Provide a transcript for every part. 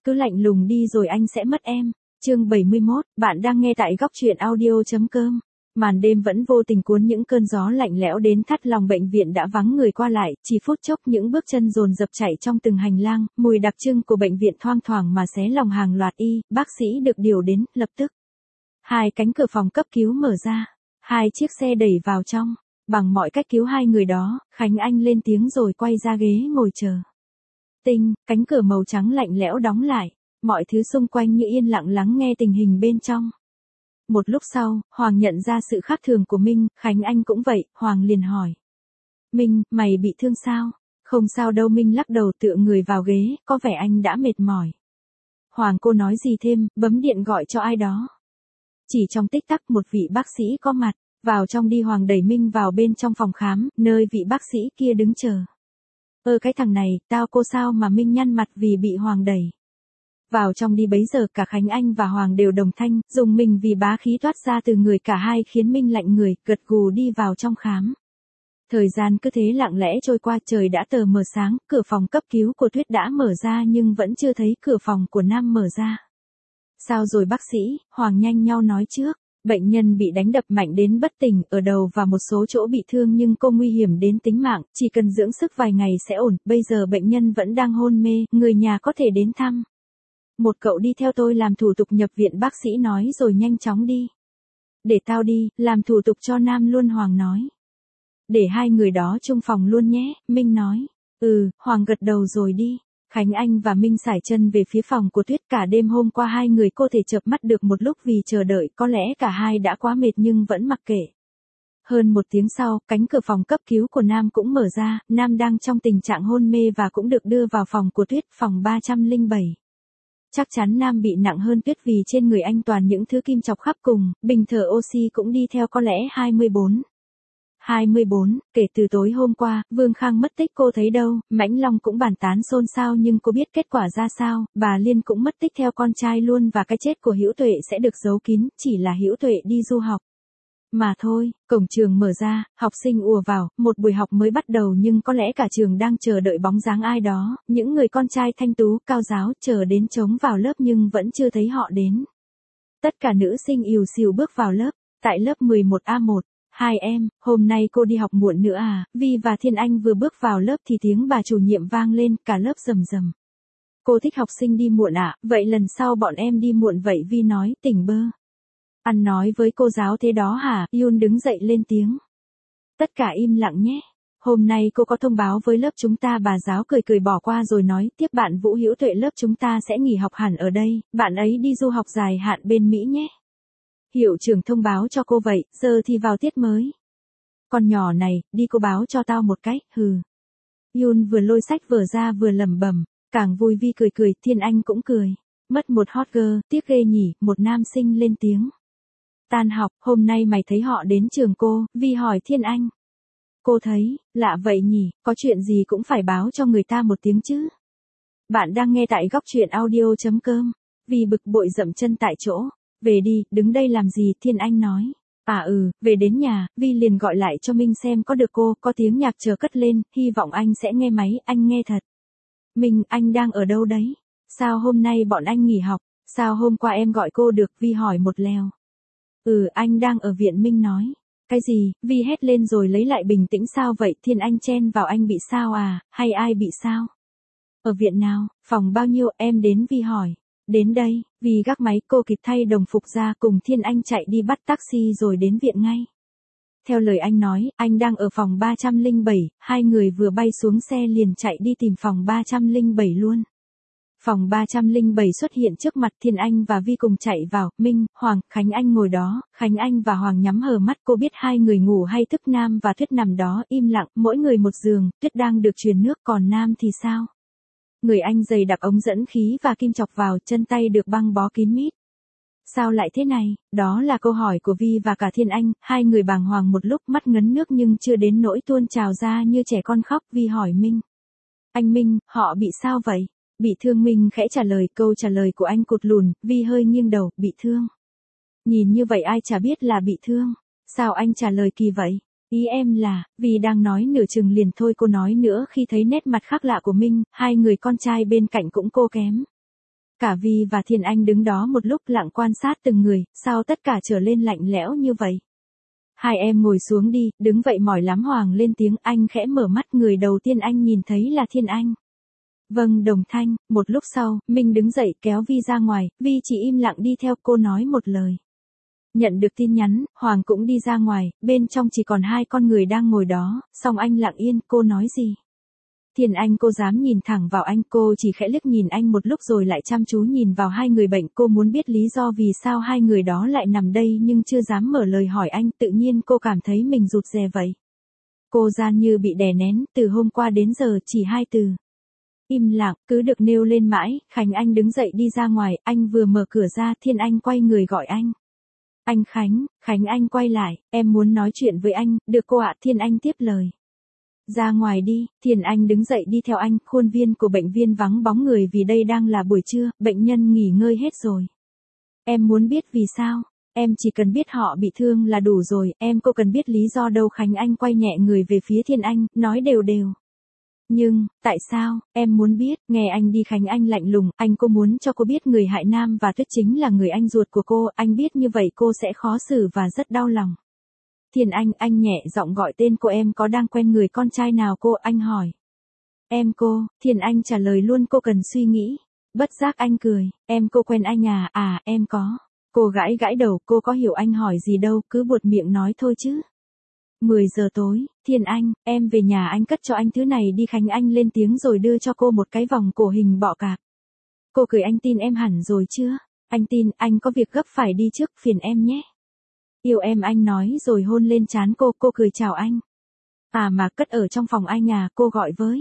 cứ lạnh lùng đi rồi anh sẽ mất em. Chương 71, bạn đang nghe tại góc truyện audio.com. Màn đêm vẫn vô tình cuốn những cơn gió lạnh lẽo đến thắt lòng bệnh viện đã vắng người qua lại, chỉ phút chốc những bước chân dồn dập chạy trong từng hành lang, mùi đặc trưng của bệnh viện thoang thoảng mà xé lòng hàng loạt bác sĩ được điều đến, lập tức. Hai cánh cửa phòng cấp cứu mở ra, hai chiếc xe đẩy vào trong, bằng mọi cách cứu hai người đó, Khánh Anh lên tiếng rồi quay ra ghế ngồi chờ. Tinh, cánh cửa màu trắng lạnh lẽo đóng lại, mọi thứ xung quanh như yên lặng lắng nghe tình hình bên trong. Một lúc sau, Hoàng nhận ra sự khác thường của Minh, Khánh Anh cũng vậy, Hoàng liền hỏi. Minh, mày bị thương sao? Không sao đâu, Minh lắc đầu tựa người vào ghế, có vẻ anh đã mệt mỏi. Hoàng cô nói gì thêm, bấm điện gọi cho ai đó. Chỉ trong tích tắc một vị bác sĩ có mặt, vào trong đi. Hoàng đẩy Minh vào bên trong phòng khám, nơi vị bác sĩ kia đứng chờ. Cái thằng này, tao cô sao mà Minh nhăn mặt vì bị Hoàng đẩy. Vào trong đi. Bấy giờ cả Khánh Anh và Hoàng đều đồng thanh, dùng mình vì bá khí toát ra từ người cả hai khiến Minh lạnh người, gật gù đi vào trong khám. Thời gian cứ thế lặng lẽ trôi qua, trời đã tờ mờ sáng, cửa phòng cấp cứu của Tuyết đã mở ra nhưng vẫn chưa thấy cửa phòng của Nam mở ra. Sao rồi bác sĩ? Hoàng nhanh nhau nói trước. Bệnh nhân bị đánh đập mạnh đến bất tỉnh, ở đầu và một số chỗ bị thương nhưng cô nguy hiểm đến tính mạng, chỉ cần dưỡng sức vài ngày sẽ ổn, bây giờ bệnh nhân vẫn đang hôn mê, người nhà có thể đến thăm. Một cậu đi theo tôi làm thủ tục nhập viện, bác sĩ nói rồi nhanh chóng đi. Để tao đi, làm thủ tục cho Nam luôn, Hoàng nói. Để hai người đó chung phòng luôn nhé, Minh nói. Hoàng gật đầu rồi đi. Khánh Anh và Minh sải chân về phía phòng của Tuyết. Cả đêm hôm qua hai người cô thể chợp mắt được một lúc vì chờ đợi, có lẽ cả hai đã quá mệt nhưng vẫn mặc kệ. Hơn một tiếng sau, cánh cửa phòng cấp cứu của Nam cũng mở ra, Nam đang trong tình trạng hôn mê và cũng được đưa vào phòng của Tuyết, phòng 307. Chắc chắn Nam bị nặng hơn Tuyết vì trên người anh toàn những thứ kim chọc khắp cùng, bình thở oxy cũng đi theo, có lẽ 24. Kể từ tối hôm qua, Vương Khang mất tích cô thấy đâu, Mãnh Long cũng bàn tán xôn xao nhưng cô biết kết quả ra sao, bà Liên cũng mất tích theo con trai luôn và cái chết của Hữu Tuệ sẽ được giấu kín, chỉ là Hữu Tuệ đi du học. Mà thôi, cổng trường mở ra, học sinh ùa vào, một buổi học mới bắt đầu nhưng có lẽ cả trường đang chờ đợi bóng dáng ai đó, những người con trai thanh tú, cao giáo, chờ đến trống vào lớp nhưng vẫn chưa thấy họ đến. Tất cả nữ sinh ìu xìu bước vào lớp, tại lớp 11A1. Hai em, hôm nay cô đi học muộn nữa à? Vi và Thiên Anh vừa bước vào lớp thì tiếng bà chủ nhiệm vang lên, cả lớp rầm rầm. Cô thích học sinh đi muộn à? Vậy lần sau bọn em đi muộn vậy, Vi nói, tỉnh bơ. Ăn nói với cô giáo thế đó hả? Yun đứng dậy lên tiếng. Tất cả im lặng nhé. Hôm nay cô có thông báo với lớp chúng ta, bà giáo cười cười bỏ qua rồi nói tiếp, bạn Vũ Hữu Tuệ lớp chúng ta sẽ nghỉ học hẳn ở đây, bạn ấy đi du học dài hạn bên Mỹ nhé. Hiệu trưởng thông báo cho cô vậy, giờ thì vào tiết mới. Con nhỏ này, đi cô báo cho tao một cách, hừ. Yun vừa lôi sách vở ra vừa lẩm bẩm, càng vui. Vi cười cười, Thiên Anh cũng cười. Mất một hot girl, tiếc ghê nhỉ, một nam sinh lên tiếng. Tan học, hôm nay mày thấy họ đến trường cô? Vi hỏi Thiên Anh. Cô thấy, lạ vậy nhỉ, có chuyện gì cũng phải báo cho người ta một tiếng chứ. Bạn đang nghe tại góc truyện audio.com. Vi bực bội dậm chân tại chỗ. Về đi, đứng đây làm gì, Thiên Anh nói. Về đến nhà, Vi liền gọi lại cho Minh xem có được cô, có tiếng nhạc chờ cất lên, hy vọng anh sẽ nghe máy, anh nghe thật. Minh, anh đang ở đâu đấy? Sao hôm nay bọn anh nghỉ học? Sao hôm qua em gọi cô được? Vi hỏi một lèo. Anh đang ở viện, Minh nói. Cái gì? Vi hét lên rồi lấy lại bình tĩnh. Sao vậy? Thiên Anh chen vào, anh bị sao à, hay ai bị sao? Ở viện nào? Phòng bao nhiêu? Em đến, Vi hỏi. Đến đây, vì gác máy, cô kịp thay đồng phục ra cùng Thiên Anh chạy đi bắt taxi rồi đến viện ngay. Theo lời anh nói, anh đang ở phòng 307, hai người vừa bay xuống xe liền chạy đi tìm phòng 307 luôn. Phòng 307 xuất hiện trước mặt, Thiên Anh và Vi cùng chạy vào, Minh, Hoàng, Khánh Anh ngồi đó, Khánh Anh và Hoàng nhắm hờ mắt, cô biết hai người ngủ hay thức. Nam và Tuyết nằm đó im lặng, mỗi người một giường, Tuyết đang được truyền nước, còn Nam thì sao? Người anh giày đạp ống dẫn khí và kim chọc vào, chân tay được băng bó kín mít. Sao lại thế này? Đó là câu hỏi của Vi và cả Thiên Anh, hai người bàng hoàng một lúc, mắt ngấn nước nhưng chưa đến nỗi tuôn trào ra như trẻ con khóc. Vi hỏi Minh. Anh Minh, họ bị sao vậy? Bị thương, Minh khẽ trả lời. Câu trả lời của anh cụt lùn, Vi hơi nghiêng đầu, bị thương. Nhìn như vậy ai chả biết là bị thương. Sao anh trả lời kỳ vậy? Ý em là, vì đang nói nửa chừng liền thôi cô nói nữa khi thấy nét mặt khác lạ của Minh, hai người con trai bên cạnh cũng cô kém. Cả Vi và Thiên Anh đứng đó một lúc lặng quan sát từng người, sao tất cả trở lên lạnh lẽo như vậy? Hai em ngồi xuống đi, đứng vậy mỏi lắm. Hoàng lên tiếng. Anh khẽ mở mắt, người đầu tiên anh nhìn thấy là Thiên Anh. Vâng, đồng thanh. Một lúc sau, Minh đứng dậy kéo Vi ra ngoài, Vi chỉ im lặng đi theo. Cô nói một lời. Nhận được tin nhắn, Hoàng cũng đi ra ngoài, bên trong chỉ còn hai con người đang ngồi đó, xong anh lặng yên. Cô nói gì? Thiên Anh cô dám nhìn thẳng vào anh, cô chỉ khẽ liếc nhìn anh một lúc rồi lại chăm chú nhìn vào hai người bệnh. Cô muốn biết lý do vì sao hai người đó lại nằm đây nhưng chưa dám mở lời hỏi anh, tự nhiên cô cảm thấy mình rụt rè vậy. Cô gian như bị đè nén, từ hôm qua đến giờ chỉ hai từ. Im lặng, cứ được nêu lên mãi. Khánh Anh đứng dậy đi ra ngoài, anh vừa mở cửa ra, Thiên Anh quay người gọi anh. Anh Khánh. Khánh Anh quay lại, em muốn nói chuyện với anh. Được cô ạ. Thiên Anh tiếp lời. Ra ngoài đi. Thiên Anh đứng dậy đi theo anh. Khuôn viên của bệnh viện vắng bóng người vì đây đang là buổi trưa, bệnh nhân nghỉ ngơi hết rồi. Em muốn biết vì sao? Em chỉ cần biết họ bị thương là đủ rồi, em cô cần biết lý do đâu. Khánh Anh quay nhẹ người về phía Thiên Anh, nói đều đều. Nhưng, tại sao, em muốn biết, nghe anh đi. Khánh Anh lạnh lùng, anh cô muốn cho cô biết người hại Nam và Tuyết chính là người anh ruột của cô, anh biết như vậy cô sẽ khó xử và rất đau lòng. Thiên anh nhẹ giọng gọi tên cô. Em có đang quen người con trai nào cô? Anh hỏi. Em cô. Thiên Anh trả lời luôn. Cô cần suy nghĩ. Bất giác anh cười. Em cô quen anh à? À, em có. Cô gãi gãi đầu. Cô có hiểu anh hỏi gì đâu, cứ buột miệng nói thôi chứ. 10 giờ tối. Thiên Anh, em về nhà anh cất cho anh thứ này đi. Khánh Anh lên tiếng rồi đưa cho cô một cái vòng cổ hình bọ cạp. Cô cười. Anh tin em hẳn rồi chưa? Anh tin. Anh có việc gấp phải đi trước, phiền em nhé. Yêu em, anh nói rồi hôn lên trán cô. Cô cười chào anh. À mà cất ở trong phòng anh à? Cô gọi với.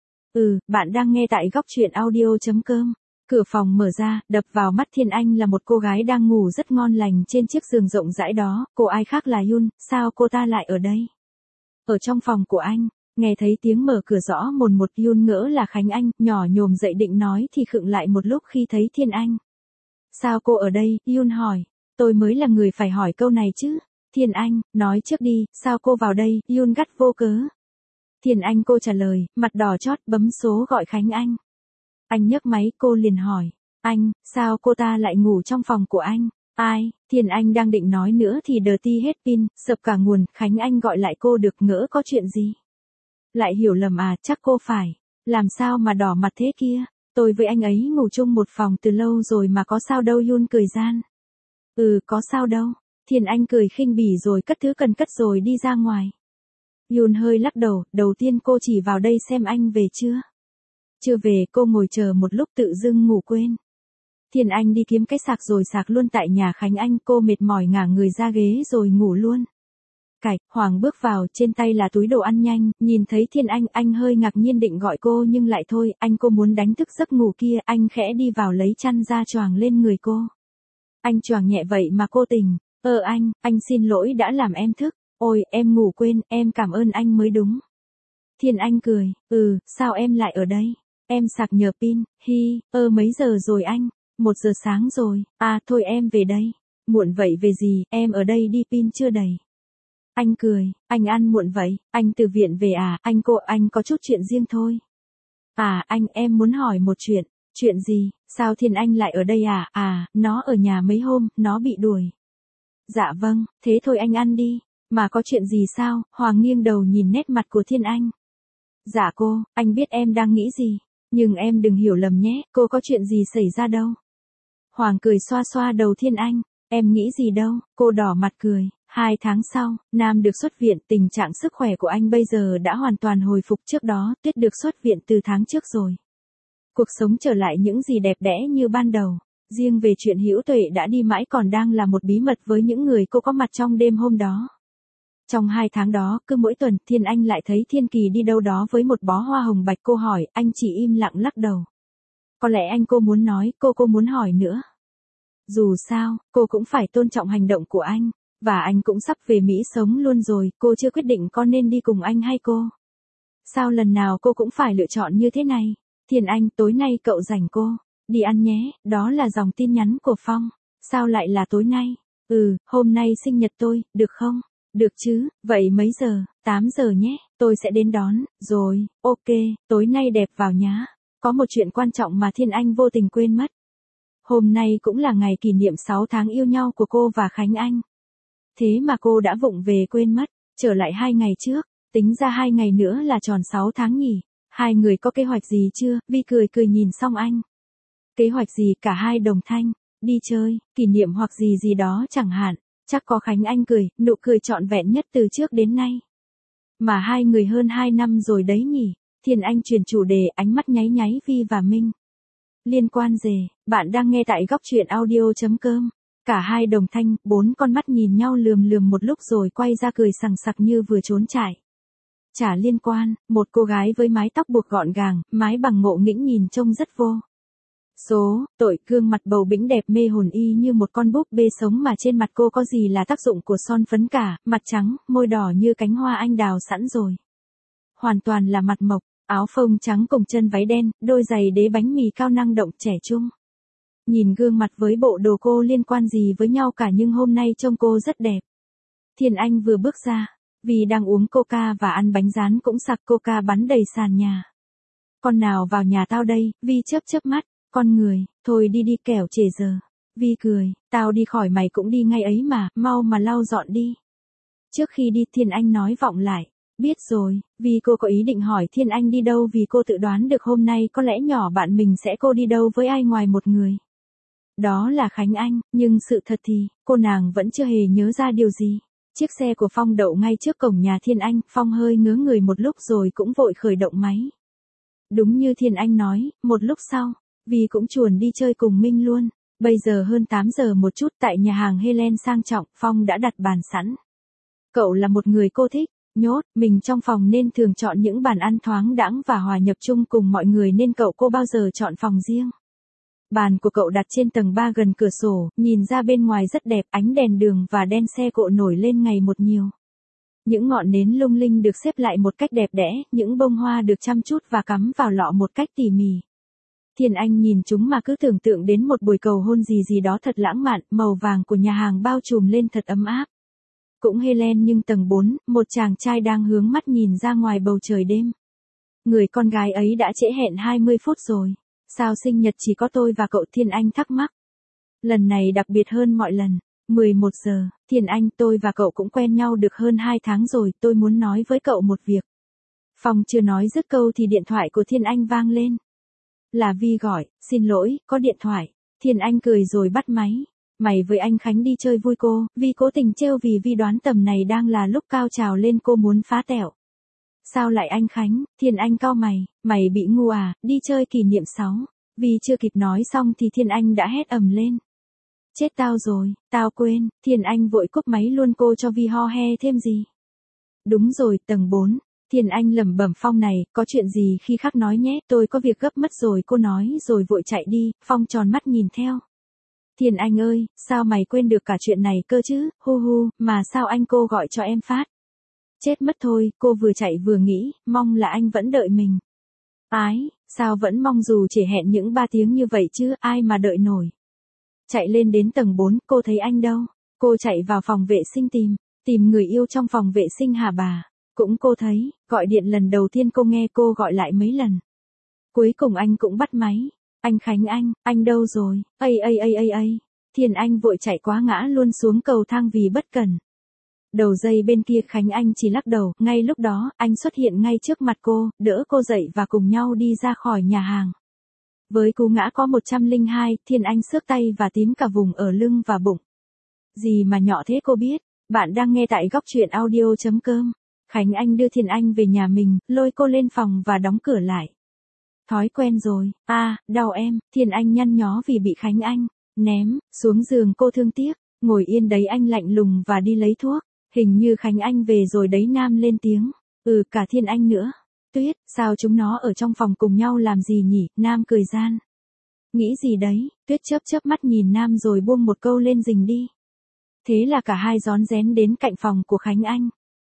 Bạn đang nghe tại góc truyện audio.com. Cửa phòng mở ra, đập vào mắt Thiên Anh là một cô gái đang ngủ rất ngon lành trên chiếc giường rộng rãi đó. Cô ai khác là Yun, sao cô ta lại ở đây? Ở trong phòng của anh. Nghe thấy tiếng mở cửa rõ mồn một, Yun ngỡ là Khánh Anh, nhỏ nhồm dậy định nói thì khựng lại một lúc khi thấy Thiên Anh. Sao cô ở đây? Yun hỏi. Tôi mới là người phải hỏi câu này chứ. Thiên Anh, nói trước đi, sao cô vào đây? Yun gắt vô cớ. Thiên Anh cô trả lời, mặt đỏ chót, bấm số gọi Khánh Anh. Anh nhấc máy, cô liền hỏi. Anh, sao cô ta lại ngủ trong phòng của anh? Ai? Thiên Anh đang định nói nữa thì đờ ti hết pin, sập cả nguồn. Khánh Anh gọi lại cô. Được, ngỡ có chuyện gì? Lại hiểu lầm à? Chắc cô phải. Làm sao mà đỏ mặt thế kia? Tôi với anh ấy ngủ chung một phòng từ lâu rồi mà có sao đâu. Yun cười gian. Có sao đâu. Thiên Anh cười khinh bỉ rồi cất thứ cần cất rồi đi ra ngoài. Yun hơi lắc đầu, đầu tiên cô chỉ vào đây xem anh về chưa. Chưa về. Cô ngồi chờ một lúc tự dưng ngủ quên. Thiên Anh đi kiếm cái sạc rồi sạc luôn tại nhà Khánh Anh. Cô mệt mỏi ngả người ra ghế rồi ngủ luôn. Hoàng bước vào, trên tay là túi đồ ăn nhanh, nhìn thấy Thiên Anh hơi ngạc nhiên định gọi cô nhưng lại thôi, anh cô muốn đánh thức giấc ngủ kia, anh khẽ đi vào lấy chăn ra choàng lên người cô. Anh choàng nhẹ vậy mà cô tỉnh. Anh xin lỗi đã làm em thức. Ôi, em ngủ quên, em cảm ơn anh mới đúng. Thiên Anh cười. Sao em lại ở đây? Em sạc nhờ pin. Mấy giờ rồi anh? 1 giờ sáng rồi. À thôi em về đây. Muộn vậy về gì, em ở đây đi, pin chưa đầy. Anh cười. Anh ăn muộn vậy? Anh từ viện về à? Anh có chút chuyện riêng thôi. À em muốn hỏi một chuyện. Chuyện gì? Sao Thiên Anh lại ở đây à? À, nó ở nhà mấy hôm, nó bị đuổi. Dạ vâng, thế thôi anh ăn đi. Mà có chuyện gì sao? Hoàng nghiêng đầu nhìn nét mặt của Thiên Anh. Dạ cô, anh biết em đang nghĩ gì. Nhưng em đừng hiểu lầm nhé, cô có chuyện gì xảy ra đâu. Hoàng cười xoa xoa đầu Thiên Anh. Em nghĩ gì đâu, cô đỏ mặt cười. 2 tháng sau, Nam được xuất viện, tình trạng sức khỏe của anh bây giờ đã hoàn toàn hồi phục. Trước đó, Tuyết được xuất viện từ tháng trước rồi. Cuộc sống trở lại những gì đẹp đẽ như ban đầu. Riêng về chuyện Hữu Tuệ đã đi mãi còn đang là một bí mật với những người cô có mặt trong đêm hôm đó. Trong 2 tháng đó, cứ mỗi tuần, Thiên Anh lại thấy Thiên Kỳ đi đâu đó với một bó hoa hồng bạch. Cô hỏi, anh chỉ im lặng lắc đầu. Có lẽ anh cô muốn nói, cô muốn hỏi nữa. Dù sao, cô cũng phải tôn trọng hành động của anh. Và anh cũng sắp về Mỹ sống luôn rồi, cô chưa quyết định có nên đi cùng anh hay cô. Sao lần nào cô cũng phải lựa chọn như thế này? Thiên Anh, tối nay cậu rảnh cô? Đi ăn nhé, đó là dòng tin nhắn của Phong. Sao lại là tối nay? Hôm nay sinh nhật tôi, được không? Được chứ, vậy mấy giờ? 8 giờ nhé, tôi sẽ đến đón. Rồi, ok, tối nay đẹp vào nhá. Có một chuyện quan trọng mà Thiên Anh vô tình quên mất. Hôm nay cũng là ngày kỷ niệm 6 tháng yêu nhau của cô và Khánh Anh. Thế mà cô đã vụng về quên mất, trở lại 2 ngày trước, tính ra 2 ngày nữa là tròn 6 tháng nhỉ. Hai người có kế hoạch gì chưa? Vi cười cười nhìn Song Anh. Kế hoạch gì? Cả hai đồng thanh. Đi chơi, kỷ niệm hoặc gì gì đó chẳng hạn. Chắc có. Khánh Anh cười, nụ cười trọn vẹn nhất từ trước đến nay. Mà hai người hơn 2 năm rồi đấy nhỉ. Thiên Anh chuyển chủ đề, ánh mắt nháy nháy Vi và Minh. Liên quan gì? Bạn đang nghe tại góc truyện audio.com. Cả hai đồng thanh, 4 con mắt nhìn nhau lườm lườm một lúc rồi quay ra cười sằng sặc như vừa trốn chạy. Chả liên quan, một cô gái với mái tóc buộc gọn gàng, mái bằng ngộ nghĩnh nhìn trông rất vô tội, gương mặt bầu bĩnh đẹp mê hồn y như một con búp bê sống mà trên mặt cô có gì là tác dụng của son phấn cả, mặt trắng, môi đỏ như cánh hoa anh đào sẵn rồi. Hoàn toàn là mặt mộc, áo phông trắng cùng chân váy đen, đôi giày đế bánh mì cao năng động trẻ trung. Nhìn gương mặt với bộ đồ cô liên quan gì với nhau cả nhưng hôm nay trông cô rất đẹp. Thiên Anh vừa bước ra, vì đang uống coca và ăn bánh rán cũng sặc coca bắn đầy sàn nhà. Con nào vào nhà tao đây? Vi chớp mắt, con người, thôi đi đi kẻo trễ giờ. Vi cười, tao đi khỏi mày cũng đi ngay ấy mà, mau mà lau dọn đi. Trước khi đi Thiên Anh nói vọng lại, biết rồi, vì cô có ý định hỏi Thiên Anh đi đâu vì cô tự đoán được hôm nay có lẽ nhỏ bạn mình sẽ cô đi đâu với ai ngoài một người. Đó là Khánh Anh, nhưng sự thật thì, cô nàng vẫn chưa hề nhớ ra điều gì. Chiếc xe của Phong đậu ngay trước cổng nhà Thiên Anh, Phong hơi ngớ người một lúc rồi cũng vội khởi động máy. Đúng như Thiên Anh nói, một lúc sau, vì cũng chuồn đi chơi cùng Minh luôn. Bây giờ hơn 8 giờ một chút tại nhà hàng Helen sang trọng, Phong đã đặt bàn sẵn. Cậu là một người cô thích nhốt mình trong phòng nên thường chọn những bàn ăn thoáng đãng và hòa nhập chung cùng mọi người nên cô bao giờ chọn phòng riêng. Bàn của cậu đặt trên tầng 3 gần cửa sổ, nhìn ra bên ngoài rất đẹp, ánh đèn đường và đèn xe cộ nổi lên ngày một nhiều. Những ngọn nến lung linh được xếp lại một cách đẹp đẽ, những bông hoa được chăm chút và cắm vào lọ một cách tỉ mỉ. Thiên Anh nhìn chúng mà cứ tưởng tượng đến một buổi cầu hôn gì gì đó thật lãng mạn, màu vàng của nhà hàng bao trùm lên thật ấm áp. Cũng Helen nhưng tầng 4, một chàng trai đang hướng mắt nhìn ra ngoài bầu trời đêm. Người con gái ấy đã trễ hẹn 20 phút rồi. Sao sinh nhật chỉ có tôi và cậu? Thiên Anh thắc mắc. Lần này đặc biệt hơn mọi lần. 11 giờ, Thiên Anh, tôi và cậu cũng quen nhau được hơn 2 tháng rồi, tôi muốn nói với cậu một việc. Phong chưa nói dứt câu thì điện thoại của Thiên Anh vang lên. Là Vi gọi, xin lỗi, có điện thoại. Thiên Anh cười rồi bắt máy. Mày với anh Khánh đi chơi vui cô, Vi cố tình trêu vì Vi đoán tầm này đang là lúc cao trào lên cô muốn phá tẹo. Sao lại anh Khánh? Thiên Anh cau mày bị ngu à, đi chơi kỷ niệm 6. Vi chưa kịp nói xong thì Thiên Anh đã hét ầm lên. Chết tao rồi, tao quên. Thiên Anh vội cúp máy luôn, cô cho Vi ho he thêm gì. Đúng rồi, tầng 4. Thiên Anh lẩm bẩm. Phong này, có chuyện gì khi khác nói nhé, tôi có việc gấp mất rồi, cô nói rồi vội chạy đi. Phong tròn mắt nhìn theo. Thiên Anh ơi, sao mày quên được cả chuyện này cơ chứ, hu, mà sao anh cô gọi cho em phát. Chết mất thôi, cô vừa chạy vừa nghĩ, mong là anh vẫn đợi mình. Ái, sao vẫn mong dù chỉ hẹn những 3 tiếng như vậy chứ, ai mà đợi nổi. Chạy lên đến tầng 4, cô thấy anh đâu? Cô chạy vào phòng vệ sinh tìm người yêu trong phòng vệ sinh hả bà? Cũng cô thấy, gọi điện lần đầu tiên cô nghe cô gọi lại mấy lần. Cuối cùng anh cũng bắt máy. Anh Khánh anh đâu rồi? Ây. Thiên Anh vội chạy quá ngã luôn xuống cầu thang vì bất cẩn. Đầu dây bên kia Khánh Anh chỉ lắc đầu, ngay lúc đó, anh xuất hiện ngay trước mặt cô, đỡ cô dậy và cùng nhau đi ra khỏi nhà hàng. Với cú ngã có 102, Thiên Anh xước tay và tím cả vùng ở lưng và bụng. Gì mà nhỏ thế cô biết? Bạn đang nghe tại góc truyện audio.com. Khánh Anh đưa Thiên Anh về nhà mình, lôi cô lên phòng và đóng cửa lại. Thói quen rồi, đau em. Thiên Anh nhăn nhó vì bị Khánh Anh ném xuống giường, cô thương tiếc. Ngồi yên đấy, anh lạnh lùng và đi lấy thuốc. Hình như Khánh Anh về rồi đấy. Nam lên tiếng. Cả Thiên Anh nữa. Tuyết, sao chúng nó ở trong phòng cùng nhau làm gì nhỉ? Nam cười gian. Nghĩ gì đấy? Tuyết chớp mắt nhìn Nam rồi buông một câu lên rình đi. Thế là cả hai rón rén đến cạnh phòng của Khánh Anh.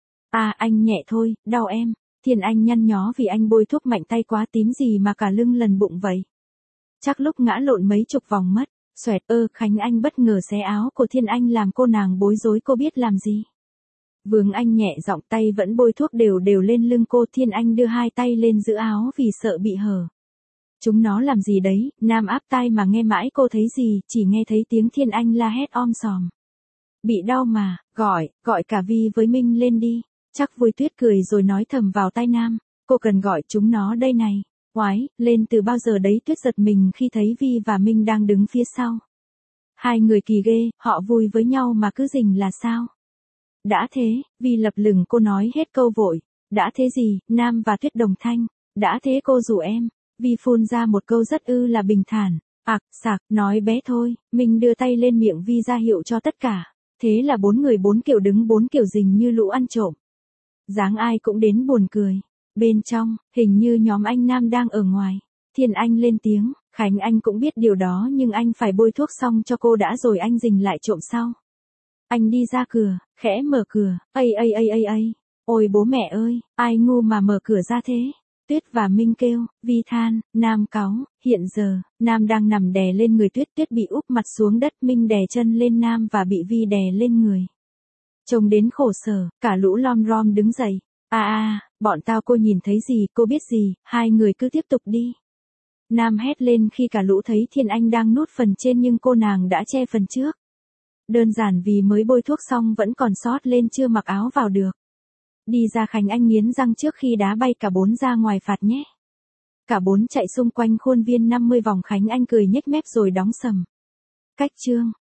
Anh nhẹ thôi, đau em. Thiên Anh nhăn nhó vì anh bôi thuốc mạnh tay quá. Tím gì mà cả lưng lần bụng vậy? Chắc lúc ngã lộn mấy chục vòng mất. Xoẹt. Khánh Anh bất ngờ xé áo của Thiên Anh làm cô nàng bối rối, cô biết làm gì. Vướng anh nhẹ giọng, tay vẫn bôi thuốc đều lên lưng cô. Thiên Anh đưa hai tay lên giữ áo vì sợ bị hở. Chúng nó làm gì đấy, Nam áp tai mà nghe mãi cô thấy gì, chỉ nghe thấy tiếng Thiên Anh la hét om sòm. Bị đau mà, gọi cả Vi với Minh lên đi. Chắc Vui Tuyết cười rồi nói thầm vào tai Nam, cô cần gọi chúng nó đây này. Oái, lên từ bao giờ đấy? Tuyết giật mình khi thấy Vi và Minh đang đứng phía sau. Hai người kỳ ghê, họ vui với nhau mà cứ rình là sao? Đã thế, Vi lập lừng cô nói hết câu vội. Đã thế gì, Nam và Tuyết đồng thanh. Đã thế cô rủ em. Vi phun ra một câu rất là bình thản. Sạc, nói bé thôi. Minh đưa tay lên miệng Vi ra hiệu cho tất cả. Thế là bốn người bốn kiểu đứng bốn kiểu rình như lũ ăn trộm. Dáng ai cũng đến buồn cười. Bên trong, hình như nhóm anh Nam đang ở ngoài. Thiên Anh lên tiếng, Khánh Anh cũng biết điều đó nhưng anh phải bôi thuốc xong cho cô đã rồi anh rình lại trộm sau. Anh đi ra cửa, khẽ mở cửa, ôi bố mẹ ơi, ai ngu mà mở cửa ra thế? Tuyết và Minh kêu, Vi than, Nam cáu, hiện giờ, Nam đang nằm đè lên người Tuyết, Tuyết bị úp mặt xuống đất, Minh đè chân lên Nam và bị Vi đè lên người. Trông đến khổ sở, cả lũ lom rom đứng dậy. Bọn tao cô nhìn thấy gì, cô biết gì, hai người cứ tiếp tục đi. Nam hét lên khi cả lũ thấy Thiên Anh đang nút phần trên nhưng cô nàng đã che phần trước. Đơn giản vì mới bôi thuốc xong vẫn còn sót lên chưa mặc áo vào được. Đi ra Khánh Anh nghiến răng trước khi đá bay cả bốn ra ngoài phạt nhé. Cả bốn chạy xung quanh khuôn viên 50 vòng, Khánh Anh cười nhếch mép rồi đóng sầm. Cách chương